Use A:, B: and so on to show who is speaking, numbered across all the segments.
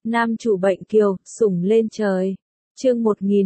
A: Nam chủ bệnh kiều, sủng lên trời. Chương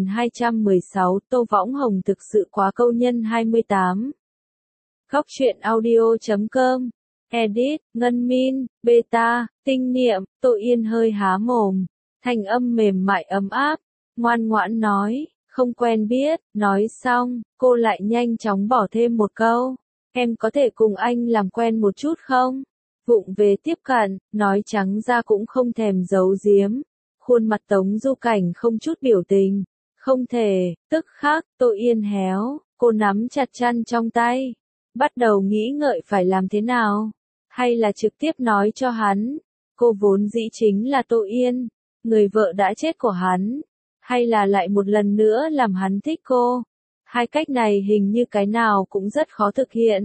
A: 1216, Tô Võng Hồng thực sự quá câu nhân 28. Góc truyện audio.com. Edit, Ngân Min, Beta, Tinh Niệm, Tô Yên hơi há mồm. Thanh âm mềm mại ấm áp, ngoan ngoãn nói, không quen biết, nói xong, cô lại nhanh chóng bỏ thêm một câu. Em có thể cùng anh làm quen một chút không? Vụng về tiếp cận, nói trắng ra cũng không thèm giấu giếm. Khuôn mặt Tống Du Cảnh không chút biểu tình. Không thể, tức khắc, Tô Yên héo, cô nắm chặt chăn trong tay. Bắt đầu nghĩ ngợi phải làm thế nào? Hay là trực tiếp nói cho hắn? Cô vốn dĩ chính là Tô Yên, người vợ đã chết của hắn. Hay là lại một lần nữa làm hắn thích cô? Hai cách này hình như cái nào cũng rất khó thực hiện.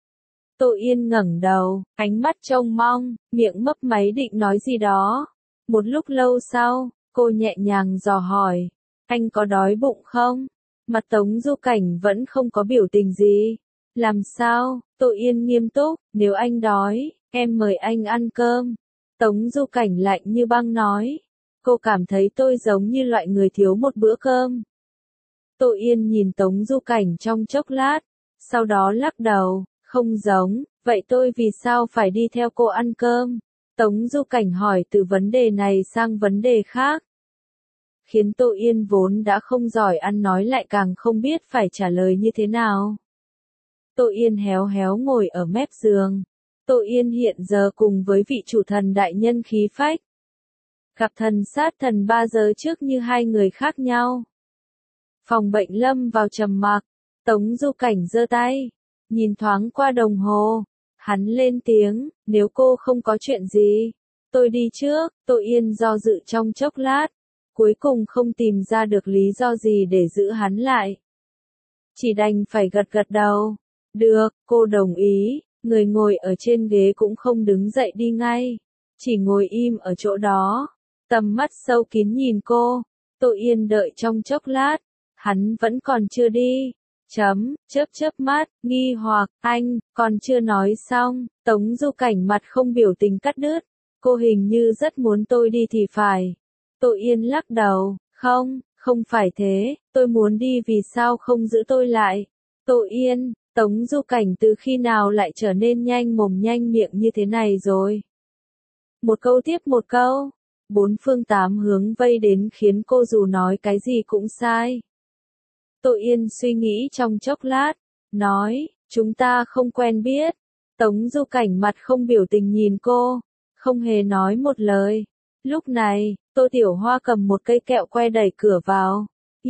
A: Tô Yên ngẩng đầu, ánh mắt trông mong, miệng mấp máy định nói gì đó. Một lúc lâu sau, cô nhẹ nhàng dò hỏi, anh có đói bụng không? Mặt Tống Du Cảnh vẫn không có biểu tình gì. Làm sao? Tô Yên nghiêm túc, nếu anh đói, em mời anh ăn cơm. Tống Du Cảnh lạnh như băng nói. Cô cảm thấy tôi giống như loại người thiếu một bữa cơm. Tô Yên nhìn Tống Du Cảnh trong chốc lát, sau đó lắc đầu, không giống, vậy tôi vì sao phải đi theo cô ăn cơm? Tống Du Cảnh hỏi từ vấn đề này sang vấn đề khác. Khiến Tô Yên vốn đã không giỏi ăn nói lại càng không biết phải trả lời như thế nào. Tô Yên héo héo ngồi ở mép giường. Tô Yên hiện giờ cùng với vị chủ thần đại nhân khí phách. Gặp thần sát thần 3 giờ trước như hai người khác nhau. Phòng bệnh lâm vào trầm mặc. Tống Du Cảnh giơ tay, nhìn thoáng qua đồng hồ. Hắn lên tiếng, nếu cô không có chuyện gì, tôi đi trước. Tô Yên do dự trong chốc lát, cuối cùng không tìm ra được lý do gì để giữ hắn lại. Chỉ đành phải gật gật đầu. Được, cô đồng ý. Người ngồi ở trên ghế cũng không đứng dậy đi ngay, chỉ ngồi im ở chỗ đó, tầm mắt sâu kín nhìn cô. Tô Yên đợi trong chốc lát, hắn vẫn còn chưa đi. Chớp mắt, nghi hoặc, anh, còn chưa nói xong. Tống Du Cảnh mặt không biểu tình cắt đứt. Cô hình như rất muốn tôi đi thì phải. Tô Yên lắc đầu, không phải thế, tôi muốn đi vì sao không giữ tôi lại. Tô Yên, Tống Du Cảnh từ khi nào lại trở nên nhanh mồm nhanh miệng như thế này rồi? Một câu tiếp một câu, bốn phương tám hướng vây đến khiến cô dù nói cái gì cũng sai. Tô Yên suy nghĩ trong chốc lát, nói, chúng ta không quen biết. Tống Du Cảnh mặt không biểu tình nhìn cô, không hề nói một lời. Lúc này, Tô Tiểu Hoa cầm một cây kẹo que đẩy cửa vào.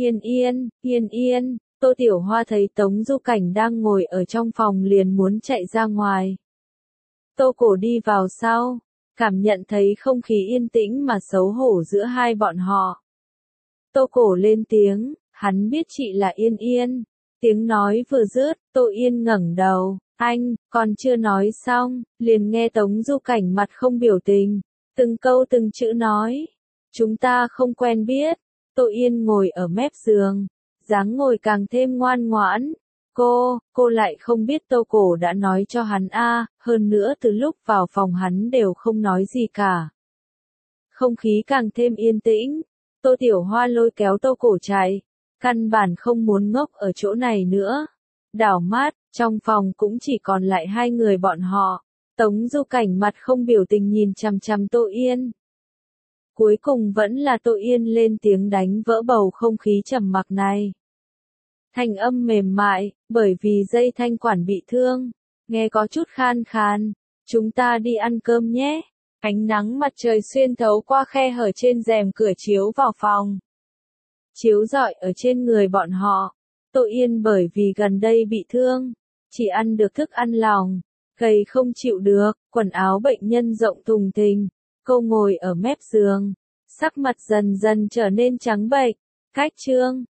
A: Yên. Tô Tiểu Hoa thấy Tống Du Cảnh đang ngồi ở trong phòng liền muốn chạy ra ngoài. Tô Cổ đi vào sau, cảm nhận thấy không khí yên tĩnh mà xấu hổ giữa hai bọn họ. Tô Cổ lên tiếng, hắn biết chị là Yên. Tiếng nói vừa dứt, Tô Yên ngẩng đầu, anh, còn chưa nói xong, liền nghe Tống Du Cảnh mặt không biểu tình, từng câu từng chữ nói, chúng ta không quen biết. Tô Yên ngồi ở mép giường, dáng ngồi càng thêm ngoan ngoãn. Cô lại không biết Tô Cổ đã nói cho hắn hơn nữa từ lúc vào phòng hắn đều không nói gì cả. Không khí càng thêm yên tĩnh, Tô Tiểu Hoa lôi kéo Tô Cổ chạy, căn bản không muốn ngốc ở chỗ này nữa. Đảo mắt, trong phòng cũng chỉ còn lại hai người bọn họ. Tống Du Cảnh mặt không biểu tình nhìn chằm chằm Tô Yên. Cuối cùng vẫn là Tô Yên lên tiếng đánh vỡ bầu không khí trầm mặc này. Thanh âm mềm mại, bởi vì dây thanh quản bị thương, nghe có chút khan khàn. Chúng ta đi ăn cơm nhé. Ánh nắng mặt trời xuyên thấu qua khe hở trên rèm cửa chiếu vào phòng. Chiếu rọi ở trên người bọn họ. Tô Yên bởi vì gần đây bị thương, chỉ ăn được thức ăn lỏng, gầy không chịu được, quần áo bệnh nhân rộng thùng thình. Cô ngồi ở mép giường, sắc mặt dần dần trở nên trắng bệch. Cách chương